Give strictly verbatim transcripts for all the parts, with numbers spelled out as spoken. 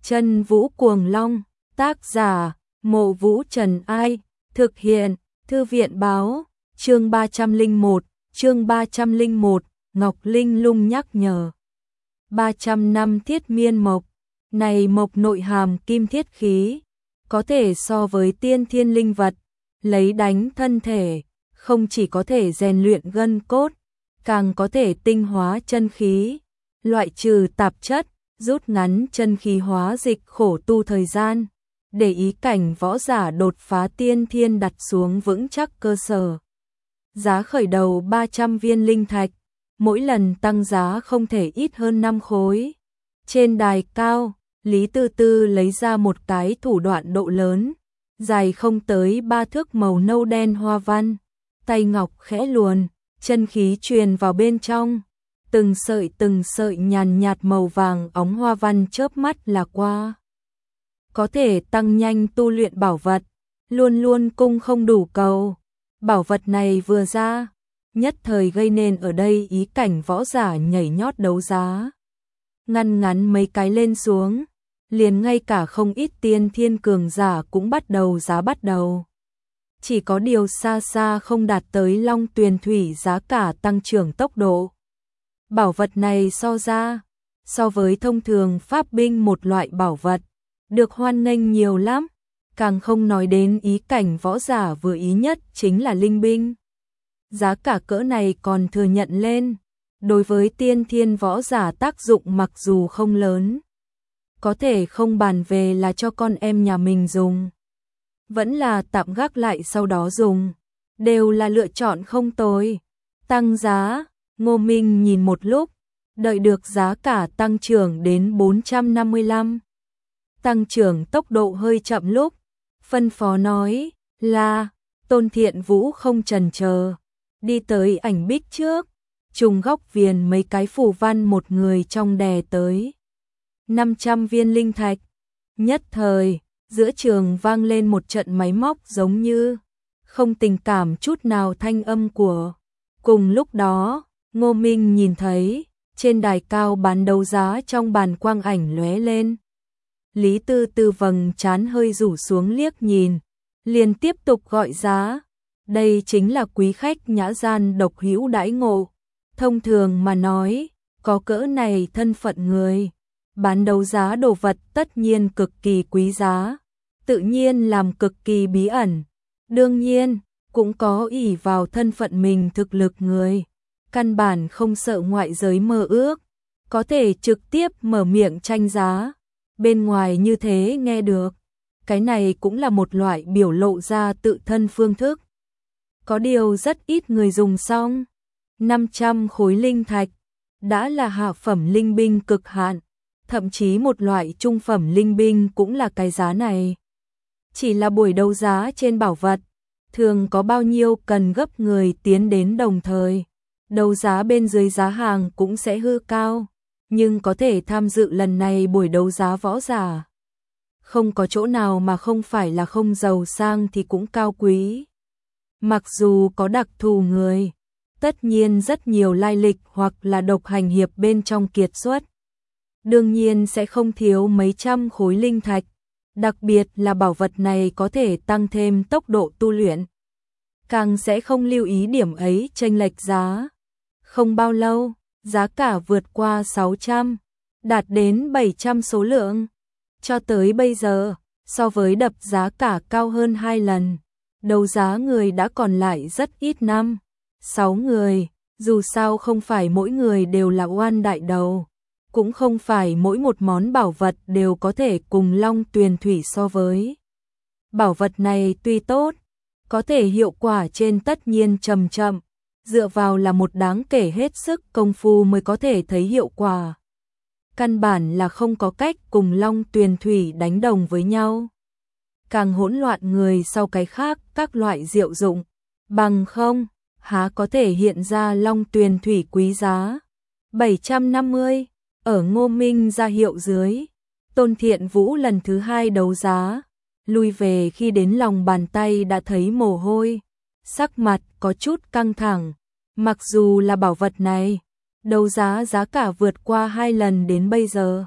Chân Vũ Cuồng Long, tác giả, Mộ Vũ Trần Ai, thực hiện, Thư viện Báo, chương ba trăm lẻ một, chương ba trăm lẻ một, Ngọc Linh Lung nhắc nhở. ba trăm năm thiết miên mộc, này mộc nội hàm kim thiết khí, có thể so với tiên thiên linh vật, lấy đánh thân thể, không chỉ có thể rèn luyện gân cốt, càng có thể tinh hóa chân khí, loại trừ tạp chất, rút ngắn chân khí hóa dịch khổ tu thời gian, để ý cảnh võ giả đột phá tiên thiên đặt xuống vững chắc cơ sở. Giá khởi đầu ba trăm viên linh thạch, mỗi lần tăng giá không thể ít hơn năm khối. Trên đài cao, Lý Tư Tư lấy ra một cái thủ đoạn độ lớn, dài không tới ba thước màu nâu đen hoa văn, tay ngọc khẽ luồn, chân khí truyền vào bên trong, từng sợi từng sợi nhàn nhạt màu vàng óng hoa văn chớp mắt là qua. Có thể tăng nhanh tu luyện bảo vật, luôn luôn cung không đủ cầu. Bảo vật này vừa ra, nhất thời gây nên ở đây ý cảnh võ giả nhảy nhót đấu giá. Ngăn ngắn mấy cái lên xuống, liền ngay cả không ít tiên thiên cường giả cũng bắt đầu giá bắt đầu. Chỉ có điều xa xa không đạt tới Long Tuyền Thủy giá cả tăng trưởng tốc độ. Bảo vật này so ra, so với thông thường pháp binh một loại bảo vật, được hoan nghênh nhiều lắm, càng không nói đến ý cảnh võ giả vừa ý nhất chính là linh binh. Giá cả cỡ này còn thừa nhận lên, đối với tiên thiên võ giả tác dụng mặc dù không lớn, có thể không bàn về là cho con em nhà mình dùng, vẫn là tạm gác lại sau đó dùng, đều là lựa chọn không tồi. Tăng giá, Ngô Minh nhìn một lúc, đợi được giá cả tăng trưởng đến bốn trăm năm mươi lăm. Tăng trưởng tốc độ hơi chậm lúc, phân phó nói là Tôn Thiện Vũ không chần chờ, đi tới ảnh bích trước, trùng góc viền mấy cái phù văn một người trong đè tới. năm trăm viên linh thạch, nhất thời, giữa trường vang lên một trận máy móc giống như không tình cảm chút nào thanh âm của. Cùng lúc đó, Ngô Minh nhìn thấy, trên đài cao bán đấu giá trong bàn quang ảnh lóe lên. Lý Tư Tư vầng trán hơi rủ xuống liếc nhìn, liền tiếp tục gọi giá. Đây chính là quý khách nhã gian độc hữu đãi ngộ. Thông thường mà nói, có cỡ này thân phận người, bán đấu giá đồ vật tất nhiên cực kỳ quý giá, tự nhiên làm cực kỳ bí ẩn. Đương nhiên, cũng có ỷ vào thân phận mình thực lực người, căn bản không sợ ngoại giới mơ ước, có thể trực tiếp mở miệng tranh giá. Bên ngoài như thế nghe được, cái này cũng là một loại biểu lộ ra tự thân phương thức. Có điều rất ít người dùng xong. năm trăm khối linh thạch đã là hạ phẩm linh binh cực hạn, thậm chí một loại trung phẩm linh binh cũng là cái giá này. Chỉ là buổi đấu giá trên bảo vật, thường có bao nhiêu cần gấp người tiến đến đồng thời. Đấu giá bên dưới giá hàng cũng sẽ hư cao, nhưng có thể tham dự lần này buổi đấu giá võ giả. Không có chỗ nào mà không phải là không giàu sang thì cũng cao quý. Mặc dù có đặc thù người, tất nhiên rất nhiều lai lịch hoặc là độc hành hiệp bên trong kiệt xuất. Đương nhiên sẽ không thiếu mấy trăm khối linh thạch, đặc biệt là bảo vật này có thể tăng thêm tốc độ tu luyện. Càng sẽ không lưu ý điểm ấy chênh lệch giá. Không bao lâu, giá cả vượt qua sáu trăm, đạt đến bảy trăm số lượng. Cho tới bây giờ, so với đập giá cả cao hơn hai lần, đấu giá người đã còn lại rất ít năm, sáu người, dù sao không phải mỗi người đều là oan đại đầu, cũng không phải mỗi một món bảo vật đều có thể cùng Long Tuyền Thủy so với. Bảo vật này tuy tốt, có thể hiệu quả trên tất nhiên chậm chậm, dựa vào là một đáng kể hết sức công phu mới có thể thấy hiệu quả. Căn bản là không có cách cùng Long Tuyền Thủy đánh đồng với nhau. Càng hỗn loạn người sau cái khác các loại diệu dụng, bằng không, há có thể hiện ra Long Tuyền Thủy quý giá. bảy trăm năm mươi, ở Ngô Minh ra hiệu dưới, Tôn Thiện Vũ lần thứ hai đấu giá, lui về khi đến lòng bàn tay đã thấy mồ hôi, sắc mặt có chút căng thẳng. Mặc dù là bảo vật này, đấu giá giá cả vượt qua hai lần đến bây giờ,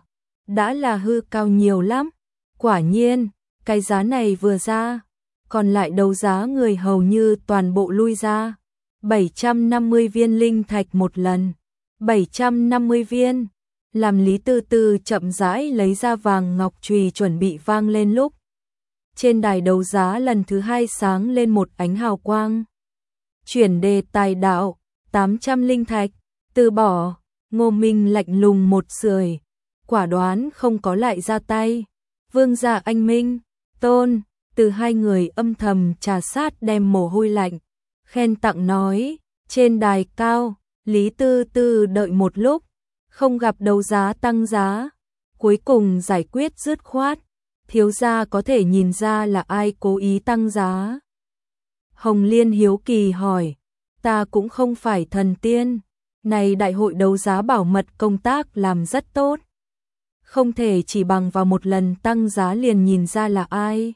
đã là hư cao nhiều lắm. Quả nhiên, cái giá này vừa ra, còn lại đấu giá người hầu như toàn bộ lui ra. bảy trăm năm mươi viên linh thạch một lần. bảy trăm năm mươi viên. Làm Lý Tư Tư chậm rãi lấy ra vàng ngọc chùy chuẩn bị vang lên lúc. Trên đài đấu giá lần thứ hai sáng lên một ánh hào quang. Chuyển đề tài đạo, tám trăm linh thạch, từ bỏ. Ngô Minh lạnh lùng một sưởi, quả đoán không có lại ra tay. Vương gia anh Minh, Tôn, từ hai người âm thầm trà sát đem mồ hôi lạnh, khen tặng nói, trên đài cao, Lý Tư Tư đợi một lúc, không gặp đấu giá tăng giá, cuối cùng giải quyết dứt khoát, thiếu gia có thể nhìn ra là ai cố ý tăng giá. Hồng Liên hiếu kỳ hỏi, ta cũng không phải thần tiên, này đại hội đấu giá bảo mật công tác làm rất tốt. Không thể chỉ bằng vào một lần tăng giá liền nhìn ra là ai.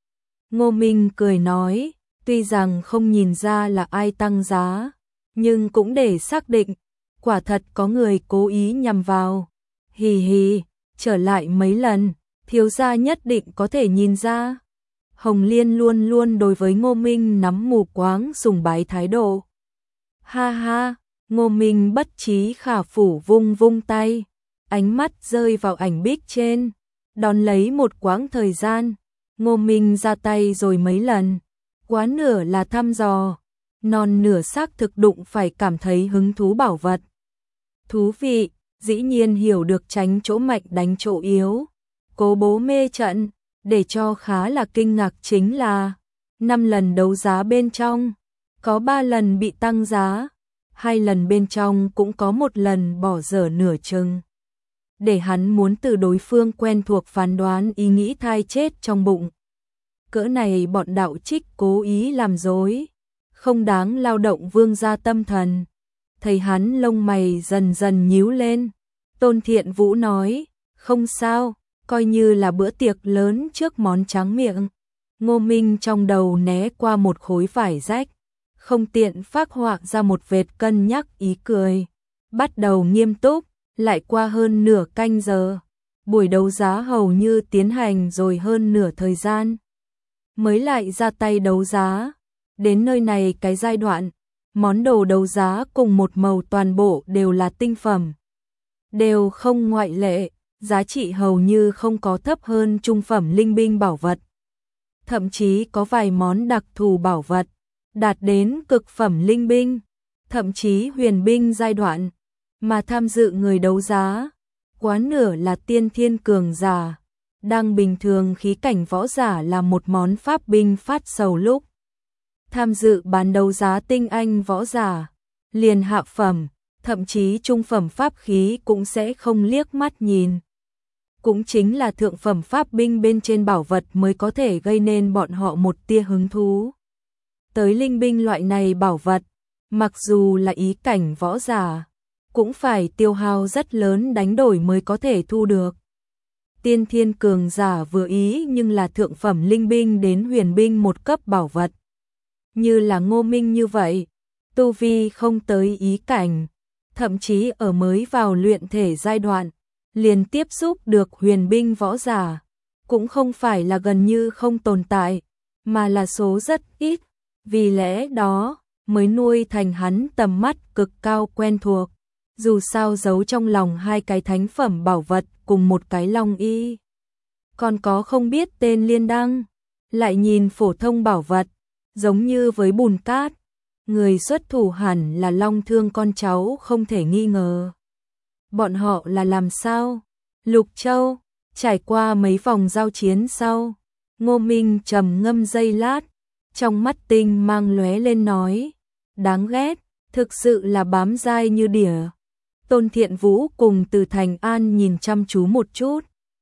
Ngô Minh cười nói, tuy rằng không nhìn ra là ai tăng giá, nhưng cũng để xác định, quả thật có người cố ý nhằm vào. Hì hì, trở lại mấy lần, thiếu gia nhất định có thể nhìn ra. Hồng Liên luôn luôn đối với Ngô Minh nắm mù quáng sùng bái thái độ. Ha ha, Ngô Minh bất trí khả phủ vung vung tay, ánh mắt rơi vào ảnh bích trên, đón lấy một quãng thời gian, Ngô Minh ra tay rồi mấy lần, quá nửa là thăm dò, non nửa xác thực đụng phải cảm thấy hứng thú bảo vật. Thú vị, dĩ nhiên hiểu được tránh chỗ mạnh đánh chỗ yếu, cố bố mê trận, để cho khá là kinh ngạc chính là, năm lần đấu giá bên trong, có ba lần bị tăng giá, hai lần bên trong cũng có một lần bỏ dở nửa chừng. Để hắn muốn từ đối phương quen thuộc phán đoán ý nghĩ thai chết trong bụng. Cỡ này bọn đạo trích cố ý làm dối, không đáng lao động vương gia tâm thần. Thấy hắn lông mày dần dần nhíu lên, Tôn Thiện Vũ nói, không sao, coi như là bữa tiệc lớn trước món tráng miệng. Ngô Minh trong đầu né qua một khối vải rách, không tiện phác họa ra một vệt cân nhắc ý cười. Bắt đầu nghiêm túc, lại qua hơn nửa canh giờ, buổi đấu giá hầu như tiến hành rồi hơn nửa thời gian. Mới lại ra tay đấu giá, đến nơi này cái giai đoạn, món đồ đấu giá cùng một màu toàn bộ đều là tinh phẩm. Đều không ngoại lệ, giá trị hầu như không có thấp hơn trung phẩm linh binh bảo vật. Thậm chí có vài món đặc thù bảo vật, đạt đến cực phẩm linh binh, thậm chí huyền binh giai đoạn, mà tham dự người đấu giá, quá nửa là tiên thiên cường giả, đang bình thường khí cảnh võ giả là một món pháp binh phát sầu lúc. Tham dự bán đấu giá tinh anh võ giả, liền hạ phẩm, thậm chí trung phẩm pháp khí cũng sẽ không liếc mắt nhìn. Cũng chính là thượng phẩm pháp binh bên trên bảo vật mới có thể gây nên bọn họ một tia hứng thú. Tới linh binh loại này bảo vật, mặc dù là ý cảnh võ giả, cũng phải tiêu hao rất lớn đánh đổi mới có thể thu được. Tiên thiên cường giả vừa ý nhưng là thượng phẩm linh binh đến huyền binh một cấp bảo vật. Như là Ngô Minh như vậy, tu vi không tới ý cảnh, thậm chí ở mới vào luyện thể giai đoạn, liền tiếp xúc được huyền binh võ giả, cũng không phải là gần như không tồn tại, mà là số rất ít, vì lẽ đó mới nuôi thành hắn tầm mắt cực cao quen thuộc. Dù sao giấu trong lòng hai cái thánh phẩm bảo vật cùng một cái long y. Còn có không biết tên liên đăng, lại nhìn phổ thông bảo vật, giống như với bùn cát. Người xuất thủ hẳn là Long Thương con cháu không thể nghi ngờ. Bọn họ là làm sao? Lục Châu, trải qua mấy vòng giao chiến sau, Ngô Minh trầm ngâm giây lát, trong mắt tinh mang lóe lên nói, đáng ghét, thực sự là bám dai như đỉa. Tôn Thiện Vũ cùng Từ Thành An nhìn chăm chú một chút.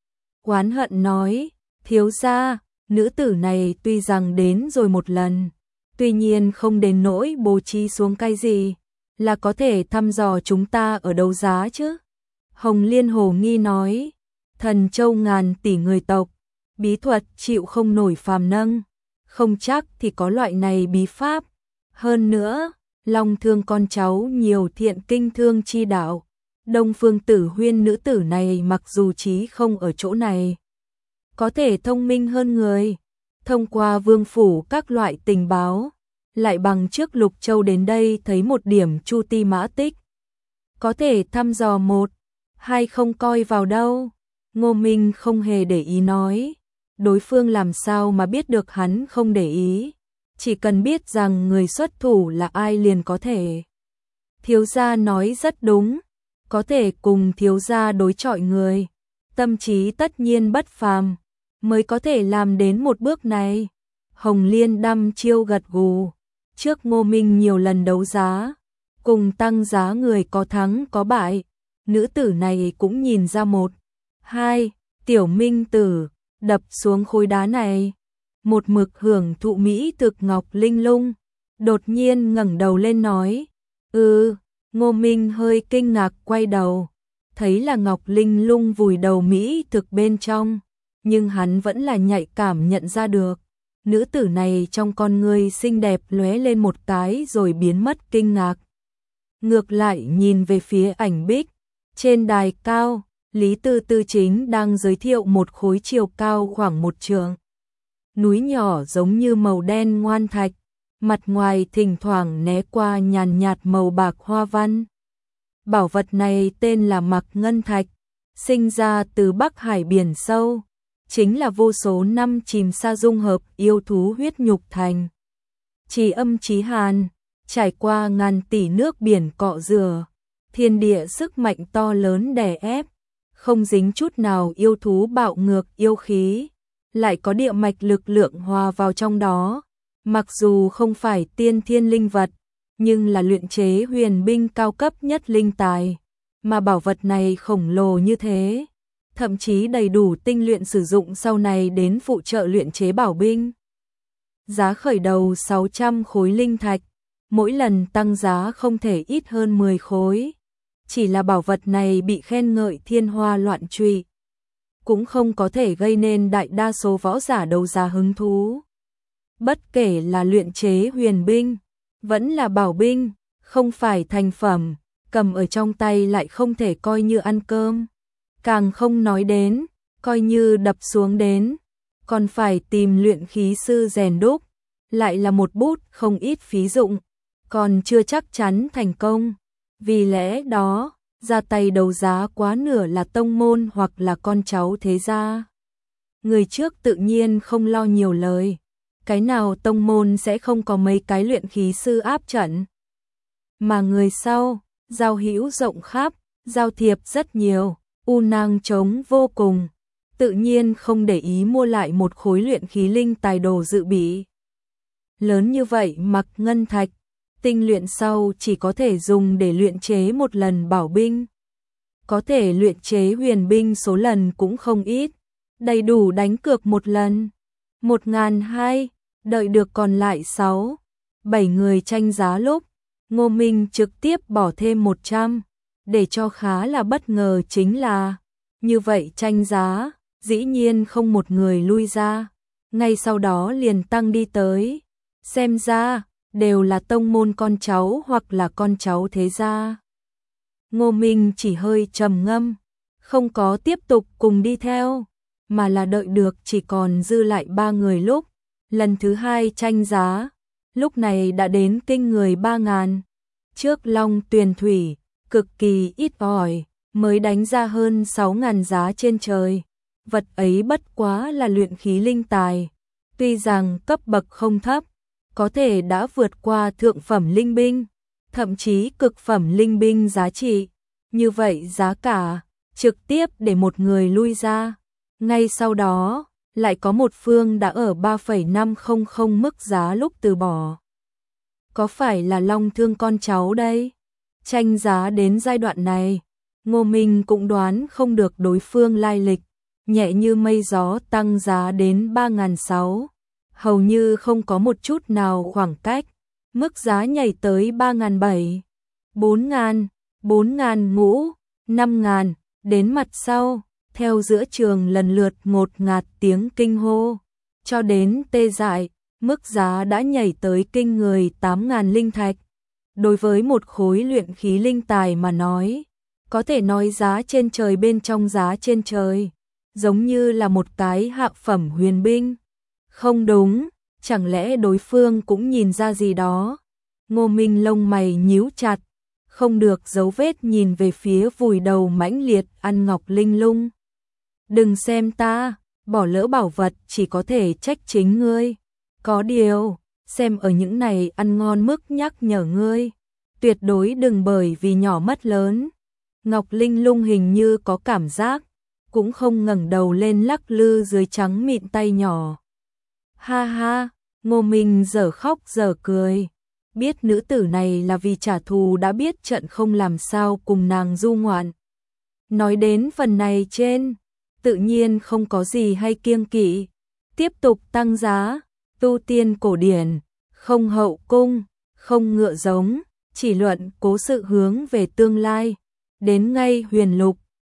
Oán hận nói, thiếu gia, nữ tử này tuy rằng đến rồi một lần, tuy nhiên không đến nỗi bố trí xuống cái gì, là có thể thăm dò chúng ta ở đấu giá chứ. Hồng Liên hồ nghi nói, thần châu ngàn tỷ người tộc, bí thuật chịu không nổi phàm nâng, không chắc thì có loại này bí pháp. Hơn nữa, Long Thương con cháu nhiều thiện kinh thương chi đạo, Đông Phương Tử Huyên nữ tử này mặc dù trí không ở chỗ này, có thể thông minh hơn người, thông qua vương phủ các loại tình báo, lại bằng trước Lục Châu đến đây thấy một điểm Chu Ti Mã Tích. Có thể thăm dò một, hai không coi vào đâu. Ngô Minh không hề để ý nói, đối phương làm sao mà biết được hắn không để ý, chỉ cần biết rằng người xuất thủ là ai liền có thể. Thiếu gia nói rất đúng, có thể cùng thiếu gia đối chọi người, tâm trí tất nhiên bất phàm, mới có thể làm đến một bước này. Hồng Liên đăm chiêu gật gù, trước Ngô Minh nhiều lần đấu giá, cùng tăng giá người có thắng có bại, nữ tử này cũng nhìn ra một, hai, Tiểu Minh Tử, đập xuống khối đá này, một mực hưởng thụ mỹ thực Ngọc Linh Lung, đột nhiên ngẩng đầu lên nói, ừ, Ngô Minh hơi kinh ngạc quay đầu, thấy là Ngọc Linh Lung vùi đầu mỹ thực bên trong, nhưng hắn vẫn là nhạy cảm nhận ra được, nữ tử này trong con ngươi xinh đẹp lóe lên một cái rồi biến mất kinh ngạc. Ngược lại nhìn về phía ảnh bích, trên đài cao, Lý Tư Tư chính đang giới thiệu một khối chiều cao khoảng một trượng. Núi nhỏ giống như màu đen ngoan thạch, mặt ngoài thỉnh thoảng né qua nhàn nhạt màu bạc hoa văn. Bảo vật này tên là Mạc Ngân Thạch, sinh ra từ Bắc Hải biển sâu, chính là vô số năm chìm sa dung hợp yêu thú huyết nhục thành. Chí âm chí hàn, trải qua ngàn tỷ nước biển cọ rửa, thiên địa sức mạnh to lớn đè ép, không dính chút nào yêu thú bạo ngược yêu khí, lại có địa mạch lực lượng hòa vào trong đó. Mặc dù không phải tiên thiên linh vật, nhưng là luyện chế huyền binh cao cấp nhất linh tài, mà bảo vật này khổng lồ như thế, thậm chí đầy đủ tinh luyện sử dụng sau này đến phụ trợ luyện chế bảo binh. Giá khởi đầu sáu trăm khối linh thạch, mỗi lần tăng giá không thể ít hơn mười khối. Chỉ là bảo vật này bị khen ngợi thiên hoa loạn truy, cũng không có thể gây nên đại đa số võ giả đấu giá hứng thú. Bất kể là luyện chế huyền binh, vẫn là bảo binh, không phải thành phẩm, cầm ở trong tay lại không thể coi như ăn cơm. Càng không nói đến, coi như đập xuống đến, còn phải tìm luyện khí sư rèn đúc, lại là một bút không ít phí dụng, còn chưa chắc chắn thành công. Vì lẽ đó, ra tay đấu giá quá nửa là tông môn hoặc là con cháu thế gia. Người trước tự nhiên không lo nhiều lời, cái nào tông môn sẽ không có mấy cái luyện khí sư áp trận. Mà người sau, giao hữu rộng khắp, giao thiệp rất nhiều, u nang trống vô cùng, tự nhiên không để ý mua lại một khối luyện khí linh tài đồ dự bị. Lớn như vậy Mạc Ngân Thạch, tinh luyện sau chỉ có thể dùng để luyện chế một lần bảo binh. Có thể luyện chế huyền binh số lần cũng không ít, đầy đủ đánh cược một lần. Một ngàn hai, đợi được còn lại sáu, bảy người tranh giá lúc, Ngô Minh trực tiếp bỏ thêm một trăm, để cho khá là bất ngờ chính là, như vậy tranh giá, dĩ nhiên không một người lui ra, ngay sau đó liền tăng đi tới, xem ra, đều là tông môn con cháu hoặc là con cháu thế gia. Ngô Minh chỉ hơi trầm ngâm, không có tiếp tục cùng đi theo, mà là đợi được chỉ còn dư lại ba người lúc, lần thứ hai tranh giá, lúc này đã đến kinh người ba ngàn. Trước Long Tuyền Thủy, cực kỳ ít ỏi, mới đánh ra hơn sáu ngàn giá trên trời. Vật ấy bất quá là luyện khí linh tài, tuy rằng cấp bậc không thấp, có thể đã vượt qua thượng phẩm linh binh, thậm chí cực phẩm linh binh giá trị. Như vậy giá cả, trực tiếp để một người lui ra. Ngay sau đó, lại có một phương đã ở ba phẩy năm không không mức giá lúc từ bỏ. Có phải là Long Thương con cháu đây? Tranh giá đến giai đoạn này, Ngô Minh cũng đoán không được đối phương lai lịch, nhẹ như mây gió tăng giá đến ba ngàn sáu, hầu như không có một chút nào khoảng cách, mức giá nhảy tới ba ngàn bảy, bốn ngàn, bốn ngàn ngũ, năm ngàn, đến mặt sau, theo giữa trường lần lượt ngột ngạt tiếng kinh hô, cho đến tê dại, mức giá đã nhảy tới kinh người tám ngàn linh thạch. Đối với một khối luyện khí linh tài mà nói, Có thể nói giá trên trời bên trong giá trên trời, giống như là một cái hạ phẩm huyền binh. Không đúng, chẳng lẽ đối phương cũng nhìn ra gì đó? Ngô Minh lông mày nhíu chặt, không được giấu vết nhìn về phía vùi đầu mãnh liệt ăn ngọc linh lung. Đừng xem ta, bỏ lỡ bảo vật chỉ có thể trách chính ngươi. Có điều, xem ở những này ăn ngon mức nhắc nhở ngươi, tuyệt đối đừng bởi vì nhỏ mất lớn. Ngọc linh lung hình như có cảm giác, cũng không ngẩng đầu lên lắc lư dưới trắng mịn tay nhỏ. Ha ha, Ngô Minh giờ khóc giờ cười. Biết nữ tử này là vì trả thù đã biết trận không làm sao cùng nàng du ngoạn. Nói đến phần này trên, tự nhiên không có gì hay kiêng kỵ. Tiếp tục tăng giá, tu tiên cổ điển, không hậu cung, không ngựa giống, chỉ luận cố sự hướng về tương lai. Đến ngay huyền lục,